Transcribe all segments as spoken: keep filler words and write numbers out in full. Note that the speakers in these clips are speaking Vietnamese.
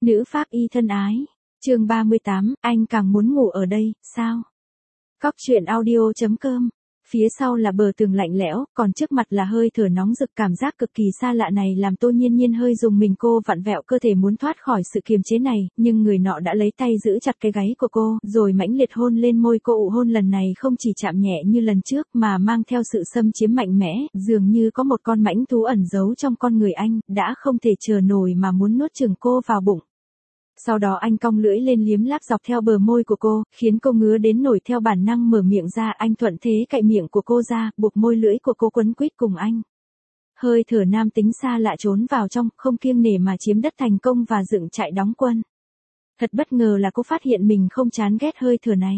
Nữ pháp y thân ái. Chương ba mươi tám, anh càng muốn ngủ ở đây, sao? Cóc truyện audio chấm com. Phía sau là bờ tường lạnh lẽo, còn trước mặt là hơi thở nóng rực, cảm giác cực kỳ xa lạ này làm Tô Nhiên Nhiên hơi rùng mình, cô vặn vẹo cơ thể muốn thoát khỏi sự kiềm chế này, nhưng người nọ đã lấy tay giữ chặt cái gáy của cô, rồi mãnh liệt hôn lên môi cô. Ụ hôn lần này không chỉ chạm nhẹ như lần trước mà mang theo sự xâm chiếm mạnh mẽ, dường như có một con mãnh thú ẩn giấu trong con người anh, đã không thể chờ nổi mà muốn nuốt chửng cô vào bụng. Sau đó anh cong lưỡi lên liếm láp dọc theo bờ môi của cô, khiến cô ngứa đến nổi, theo bản năng mở miệng ra. Anh thuận thế cạy miệng của cô ra, buộc môi lưỡi của cô quấn quýt cùng anh. Hơi thở nam tính xa lạ trốn vào trong, không kiêng nể mà chiếm đất thành công và dựng trại đóng quân. Thật bất ngờ là cô phát hiện mình không chán ghét hơi thở này.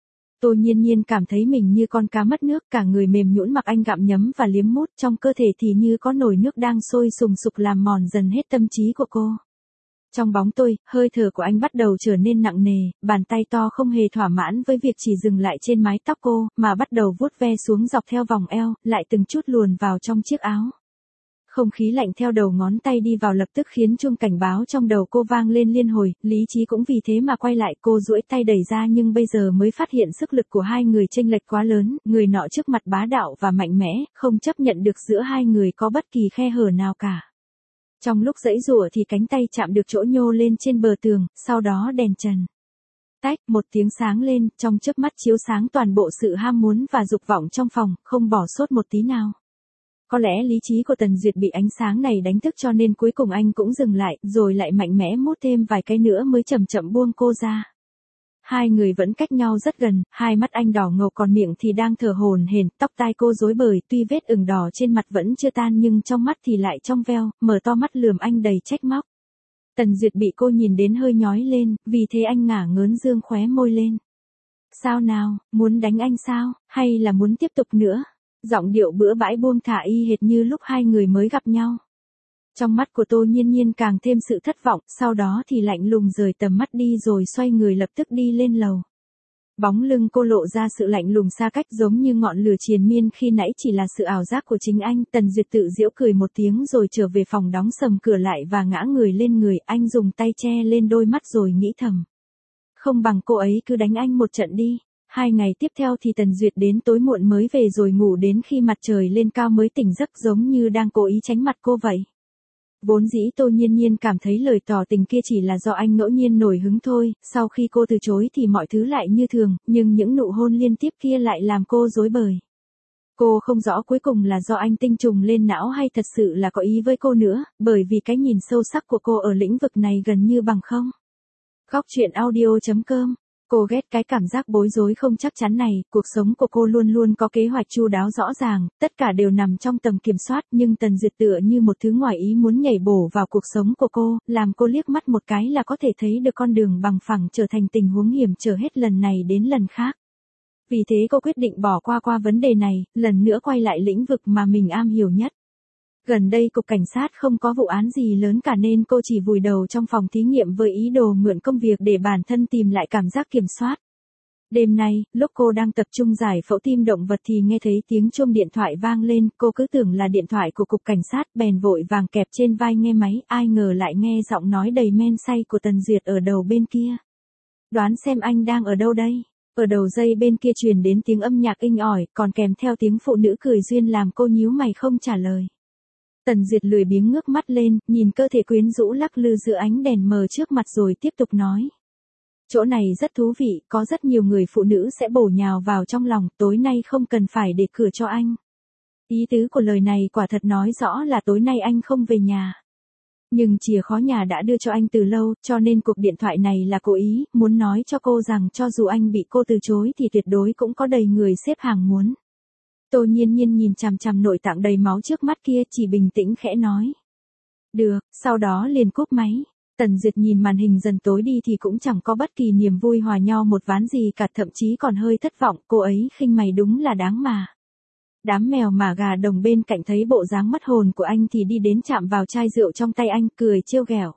Tô Nhiên Nhiên cảm thấy mình như con cá mất nước, cả người mềm nhũn mặc anh gặm nhấm và liếm mút, trong cơ thể thì như có nồi nước đang sôi sùng sục làm mòn dần hết tâm trí của cô. Trong bóng tôi, hơi thở của anh bắt đầu trở nên nặng nề, bàn tay to không hề thỏa mãn với việc chỉ dừng lại trên mái tóc cô, mà bắt đầu vuốt ve xuống dọc theo vòng eo, lại từng chút luồn vào trong chiếc áo. Không khí lạnh theo đầu ngón tay đi vào lập tức khiến chuông cảnh báo trong đầu cô vang lên liên hồi, lý trí cũng vì thế mà quay lại. Cô duỗi tay đẩy ra nhưng bây giờ mới phát hiện sức lực của hai người chênh lệch quá lớn, người nọ trước mặt bá đạo và mạnh mẽ, không chấp nhận được giữa hai người có bất kỳ khe hở nào cả. Trong lúc giãy giụa thì cánh tay chạm được chỗ nhô lên trên bờ tường, sau đó đèn trần. Tách, một tiếng sáng lên, trong chớp mắt chiếu sáng toàn bộ sự ham muốn và dục vọng trong phòng, không bỏ sót một tí nào. Có lẽ lý trí của Tần Duyệt bị ánh sáng này đánh thức cho nên cuối cùng anh cũng dừng lại, rồi lại mạnh mẽ mút thêm vài cái nữa mới chậm chậm buông cô ra. Hai người vẫn cách nhau rất gần, hai mắt anh đỏ ngầu còn miệng thì đang thở hổn hển, tóc tai cô rối bời, tuy vết ửng đỏ trên mặt vẫn chưa tan nhưng trong mắt thì lại trong veo, mở to mắt lườm anh đầy trách móc. Tần Duyệt bị cô nhìn đến hơi nhói lên, vì thế anh ngả ngớn dương khóe môi lên. Sao nào, muốn đánh anh sao, hay là muốn tiếp tục nữa? Giọng điệu bữa bãi buông thả y hệt như lúc hai người mới gặp nhau. Trong mắt của Tô Nhiên Nhiên càng thêm sự thất vọng, sau đó thì lạnh lùng rời tầm mắt đi rồi xoay người lập tức đi lên lầu. Bóng lưng cô lộ ra sự lạnh lùng xa cách giống như ngọn lửa triền miên khi nãy chỉ là sự ảo giác của chính anh. Tần Duyệt tự giễu cười một tiếng rồi trở về phòng đóng sầm cửa lại và ngã người lên người, anh dùng tay che lên đôi mắt rồi nghĩ thầm. Không bằng cô ấy cứ đánh anh một trận đi. Hai ngày tiếp theo thì Tần Duyệt đến tối muộn mới về rồi ngủ đến khi mặt trời lên cao mới tỉnh giấc, giống như đang cố ý tránh mặt cô vậy. Vốn dĩ Tô Nhiên Nhiên cảm thấy lời tỏ tình kia chỉ là do anh ngẫu nhiên nổi hứng thôi, sau khi cô từ chối thì mọi thứ lại như thường, nhưng những nụ hôn liên tiếp kia lại làm cô rối bời. Cô không rõ cuối cùng là do anh tinh trùng lên não hay thật sự là có ý với cô nữa, bởi vì cái nhìn sâu sắc của cô ở lĩnh vực này gần như bằng không. Cóc truyện audio chấm com. Cô ghét cái cảm giác bối rối không chắc chắn này, cuộc sống của cô luôn luôn có kế hoạch chu đáo rõ ràng, tất cả đều nằm trong tầm kiểm soát, nhưng Tần Duyệt tựa như một thứ ngoài ý muốn nhảy bổ vào cuộc sống của cô, làm cô liếc mắt một cái là có thể thấy được con đường bằng phẳng trở thành tình huống hiểm trở hết lần này đến lần khác. Vì thế cô quyết định bỏ qua qua vấn đề này, lần nữa quay lại lĩnh vực mà mình am hiểu nhất. Gần đây cục cảnh sát không có vụ án gì lớn cả nên cô chỉ vùi đầu trong phòng thí nghiệm với ý đồ mượn công việc để bản thân tìm lại cảm giác kiểm soát. Đêm nay, lúc cô đang tập trung giải phẫu tim động vật thì nghe thấy tiếng chuông điện thoại vang lên, cô cứ tưởng là điện thoại của cục cảnh sát, bèn vội vàng kẹp trên vai nghe máy, ai ngờ lại nghe giọng nói đầy men say của Tần Duyệt ở đầu bên kia. Đoán xem anh đang ở đâu đây? Ở đầu dây bên kia truyền đến tiếng âm nhạc inh ỏi, còn kèm theo tiếng phụ nữ cười duyên làm cô nhíu mày không trả lời. Tần Duyệt lười biếng ngước mắt lên, nhìn cơ thể quyến rũ lắc lư giữa ánh đèn mờ trước mặt rồi tiếp tục nói. Chỗ này rất thú vị, có rất nhiều người phụ nữ sẽ bổ nhào vào trong lòng, tối nay không cần phải để cửa cho anh. Ý tứ của lời này quả thật nói rõ là tối nay anh không về nhà. Nhưng chìa khóa nhà đã đưa cho anh từ lâu, cho nên cuộc điện thoại này là cố ý, muốn nói cho cô rằng cho dù anh bị cô từ chối thì tuyệt đối cũng có đầy người xếp hàng muốn. Tô Nhiên Nhiên nhìn chằm chằm nội tạng đầy máu trước mắt kia, chỉ bình tĩnh khẽ nói. Được, sau đó liền cúp máy. Tần Duyệt nhìn màn hình dần tối đi thì cũng chẳng có bất kỳ niềm vui hòa nhau một ván gì cả, thậm chí còn hơi thất vọng, cô ấy khinh mày đúng là đáng mà. Đám mèo mà gà đồng bên cạnh thấy bộ dáng mất hồn của anh thì đi đến chạm vào chai rượu trong tay anh, cười trêu ghẹo.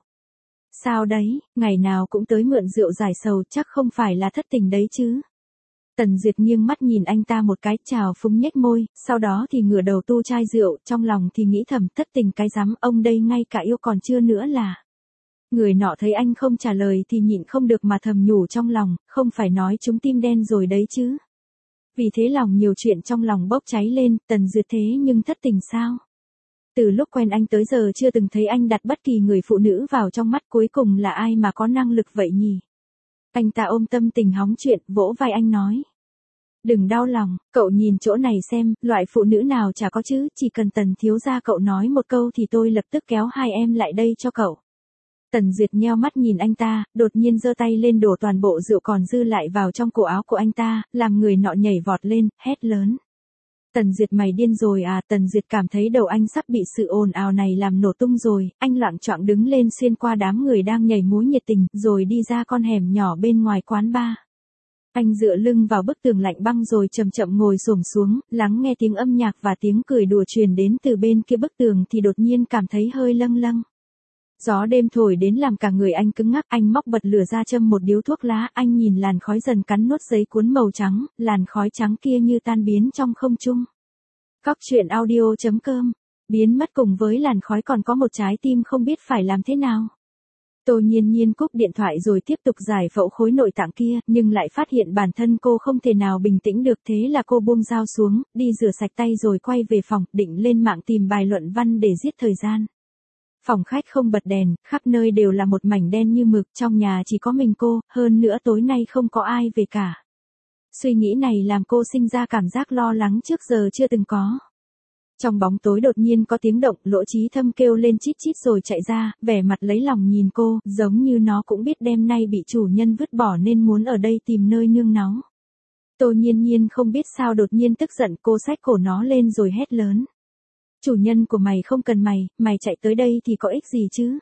Sao đấy, ngày nào cũng tới mượn rượu giải sầu, chắc không phải là thất tình đấy chứ. Tần Duyệt nghiêng mắt nhìn anh ta một cái, chào phúng nhếch môi, sau đó thì ngửa đầu tu chai rượu, trong lòng thì nghĩ thầm thất tình cái rắm, ông đây ngay cả yêu còn chưa nữa là. Người nọ thấy anh không trả lời thì nhịn không được mà thầm nhủ trong lòng, không phải nói chúng tim đen rồi đấy chứ. Vì thế lòng nhiều chuyện trong lòng bốc cháy lên, Tần Duyệt thế nhưng thất tình sao? Từ lúc quen anh tới giờ chưa từng thấy anh đặt bất kỳ người phụ nữ vào trong mắt, cuối cùng là ai mà có năng lực vậy nhỉ? Anh ta ôm tâm tình hóng chuyện, vỗ vai anh nói. Đừng đau lòng, cậu nhìn chỗ này xem, loại phụ nữ nào chả có chứ, chỉ cần Tần thiếu gia cậu nói một câu thì tôi lập tức kéo hai em lại đây cho cậu. Tần Duyệt nheo mắt nhìn anh ta, đột nhiên giơ tay lên đổ toàn bộ rượu còn dư lại vào trong cổ áo của anh ta, làm người nọ nhảy vọt lên, hét lớn. Tần Duyệt mày điên rồi à? Tần Duyệt cảm thấy đầu anh sắp bị sự ồn ào này làm nổ tung rồi, anh loạng choạng đứng lên xuyên qua đám người đang nhảy múa nhiệt tình, rồi đi ra con hẻm nhỏ bên ngoài quán bar. Anh dựa lưng vào bức tường lạnh băng rồi chậm chậm ngồi xổm xuống, lắng nghe tiếng âm nhạc và tiếng cười đùa truyền đến từ bên kia bức tường thì đột nhiên cảm thấy hơi lâng lâng. Gió đêm thổi đến làm cả người anh cứng ngắc, anh móc bật lửa ra châm một điếu thuốc lá, anh nhìn làn khói dần cắn nuốt giấy cuốn màu trắng, làn khói trắng kia như tan biến trong không trung. Cóc truyện audio chấm com, biến mất cùng với làn khói còn có một trái tim không biết phải làm thế nào. Tô Nhiên Nhiên cúp điện thoại rồi tiếp tục giải phẫu khối nội tạng kia, nhưng lại phát hiện bản thân cô không thể nào bình tĩnh được, thế là cô buông dao xuống, đi rửa sạch tay rồi quay về phòng, định lên mạng tìm bài luận văn để giết thời gian. Phòng khách không bật đèn, khắp nơi đều là một mảnh đen như mực, trong nhà chỉ có mình cô, hơn nữa tối nay không có ai về cả. Suy nghĩ này làm cô sinh ra cảm giác lo lắng trước giờ chưa từng có. Trong bóng tối đột nhiên có tiếng động, Lỗ Chí Thâm kêu lên chít chít rồi chạy ra, vẻ mặt lấy lòng nhìn cô, giống như nó cũng biết đêm nay bị chủ nhân vứt bỏ nên muốn ở đây tìm nơi nương náu. Tô Nhiên Nhiên không biết sao đột nhiên tức giận, cô xách cổ nó lên rồi hét lớn. Chủ nhân của mày không cần mày, mày chạy tới đây thì có ích gì chứ?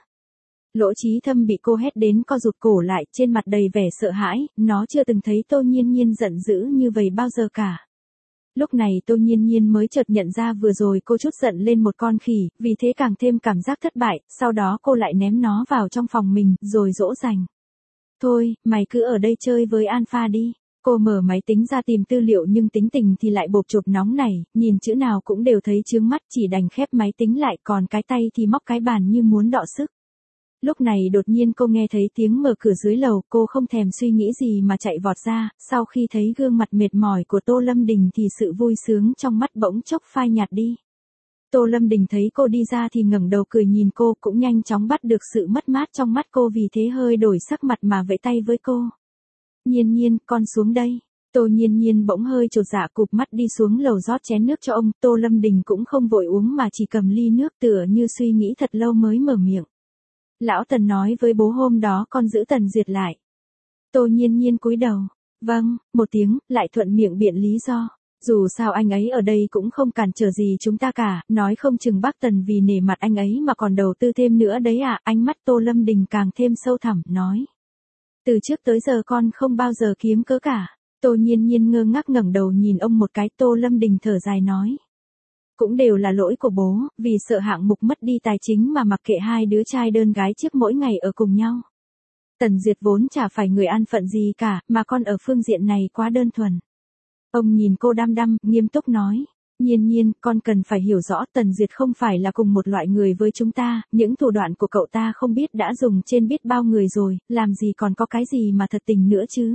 Lỗ Chí Thâm bị cô hét đến co rụt cổ lại, trên mặt đầy vẻ sợ hãi, nó chưa từng thấy Tô Nhiên Nhiên giận dữ như vậy bao giờ cả. Lúc này Tô Nhiên Nhiên mới chợt nhận ra vừa rồi cô chút giận lên một con khỉ, vì thế càng thêm cảm giác thất bại, sau đó cô lại ném nó vào trong phòng mình, rồi dỗ dành. Thôi, mày cứ ở đây chơi với Alpha đi. Cô mở máy tính ra tìm tư liệu nhưng tính tình thì lại bộp chộp nóng này, nhìn chữ nào cũng đều thấy chướng mắt, chỉ đành khép máy tính lại, còn cái tay thì móc cái bàn như muốn đọ sức. Lúc này đột nhiên cô nghe thấy tiếng mở cửa dưới lầu, cô không thèm suy nghĩ gì mà chạy vọt ra, sau khi thấy gương mặt mệt mỏi của Tô Lâm Đình thì sự vui sướng trong mắt bỗng chốc phai nhạt đi. Tô Lâm Đình thấy cô đi ra thì ngẩng đầu cười nhìn cô, cũng nhanh chóng bắt được sự mất mát trong mắt cô, vì thế hơi đổi sắc mặt mà vẫy tay với cô. Nhiên Nhiên, con xuống đây. Tô Nhiên Nhiên bỗng hơi chột dạ cụp mắt đi xuống lầu rót chén nước cho ông, Tô Lâm Đình cũng không vội uống mà chỉ cầm ly nước tựa như suy nghĩ thật lâu mới mở miệng. Lão Tần nói với bố hôm đó con giữ Tần Duyệt lại. Tô Nhiên Nhiên cúi đầu. Vâng, một tiếng, lại thuận miệng biện lý do. Dù sao anh ấy ở đây cũng không cản trở gì chúng ta cả, nói không chừng bác Tần vì nể mặt anh ấy mà còn đầu tư thêm nữa đấy à, ánh mắt Tô Lâm Đình càng thêm sâu thẳm, nói. Từ trước tới giờ con không bao giờ kiếm cớ cả. Tô Nhiên Nhiên ngơ ngác ngẩng đầu nhìn ông một cái, Tô Lâm Đình thở dài nói. Cũng đều là lỗi của bố, vì sợ hạng mục mất đi tài chính mà mặc kệ hai đứa trai đơn gái chiếc mỗi ngày ở cùng nhau. Tần Duyệt vốn chả phải người an phận gì cả, mà con ở phương diện này quá đơn thuần. Ông nhìn cô đăm đăm, nghiêm túc nói. Nhiên Nhiên, con cần phải hiểu rõ Tần Duyệt không phải là cùng một loại người với chúng ta, những thủ đoạn của cậu ta không biết đã dùng trên biết bao người rồi, làm gì còn có cái gì mà thật tình nữa chứ.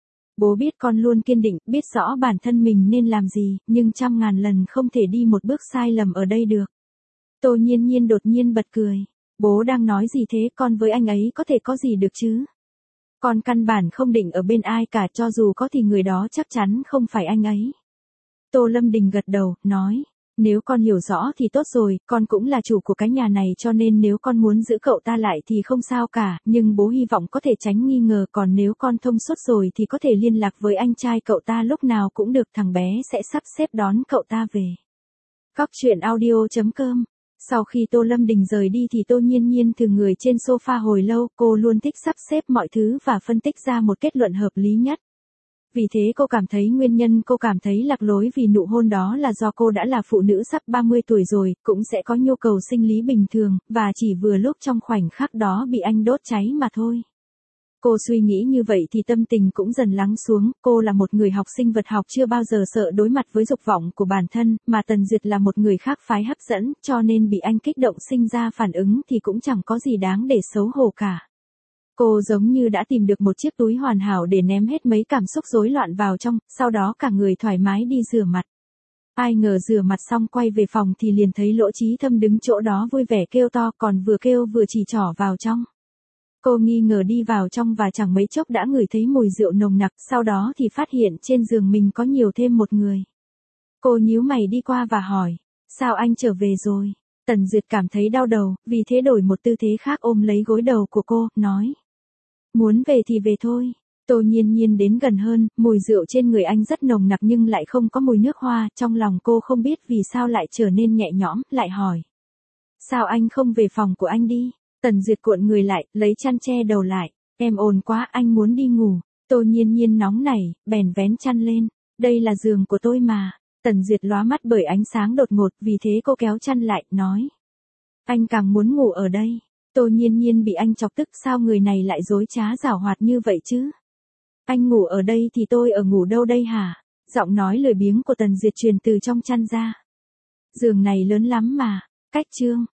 Bố biết con luôn kiên định, biết rõ bản thân mình nên làm gì, nhưng trăm ngàn lần không thể đi một bước sai lầm ở đây được. Tô Nhiên Nhiên đột nhiên bật cười. Bố đang nói gì thế, con với anh ấy có thể có gì được chứ? Con căn bản không định ở bên ai cả, cho dù có thì người đó chắc chắn không phải anh ấy. Tô Lâm Đình gật đầu, nói. Nếu con hiểu rõ thì tốt rồi, con cũng là chủ của cái nhà này cho nên nếu con muốn giữ cậu ta lại thì không sao cả, nhưng bố hy vọng có thể tránh nghi ngờ, còn nếu con thông suốt rồi thì có thể liên lạc với anh trai cậu ta lúc nào cũng được, thằng bé sẽ sắp xếp đón cậu ta về. Cóc truyện audio chấm com. Sau khi Tô Lâm Đình rời đi thì Tô Nhiên Nhiên từ người trên sofa hồi lâu, cô luôn thích sắp xếp mọi thứ và phân tích ra một kết luận hợp lý nhất. Vì thế cô cảm thấy nguyên nhân cô cảm thấy lạc lối vì nụ hôn đó là do cô đã là phụ nữ sắp ba mươi tuổi rồi, cũng sẽ có nhu cầu sinh lý bình thường, và chỉ vừa lúc trong khoảnh khắc đó bị anh đốt cháy mà thôi. Cô suy nghĩ như vậy thì tâm tình cũng dần lắng xuống, cô là một người học sinh vật học chưa bao giờ sợ đối mặt với dục vọng của bản thân, mà Tần Duyệt là một người khác phái hấp dẫn, cho nên bị anh kích động sinh ra phản ứng thì cũng chẳng có gì đáng để xấu hổ cả. Cô giống như đã tìm được một chiếc túi hoàn hảo để ném hết mấy cảm xúc rối loạn vào trong, sau đó cả người thoải mái đi rửa mặt. Ai ngờ rửa mặt xong quay về phòng thì liền thấy Lỗ Chí Thâm đứng chỗ đó vui vẻ kêu to, còn vừa kêu vừa chỉ trỏ vào trong. Cô nghi ngờ đi vào trong và chẳng mấy chốc đã ngửi thấy mùi rượu nồng nặc, sau đó thì phát hiện trên giường mình có nhiều thêm một người. Cô nhíu mày đi qua và hỏi, sao anh trở về rồi? Tần Duyệt cảm thấy đau đầu, vì thế đổi một tư thế khác ôm lấy gối đầu của cô, nói. Muốn về thì về thôi. Tô Nhiên Nhiên đến gần hơn, mùi rượu trên người anh rất nồng nặc nhưng lại không có mùi nước hoa, trong lòng cô không biết vì sao lại trở nên nhẹ nhõm, lại hỏi. Sao anh không về phòng của anh đi? Tần Duyệt cuộn người lại, lấy chăn che đầu lại, em ồn quá, anh muốn đi ngủ. Tô Nhiên Nhiên nóng nảy, bèn vén chăn lên, đây là giường của tôi mà. Tần Duyệt lóa mắt bởi ánh sáng đột ngột, vì thế cô kéo chăn lại, nói. Anh càng muốn ngủ ở đây. Tô Nhiên Nhiên bị anh chọc tức, sao người này lại dối trá giảo hoạt như vậy chứ? Anh ngủ ở đây thì tôi ở ngủ đâu đây hả? Giọng nói lười biếng của Tần Duyệt truyền từ trong chăn ra. Giường này lớn lắm mà, cách chương.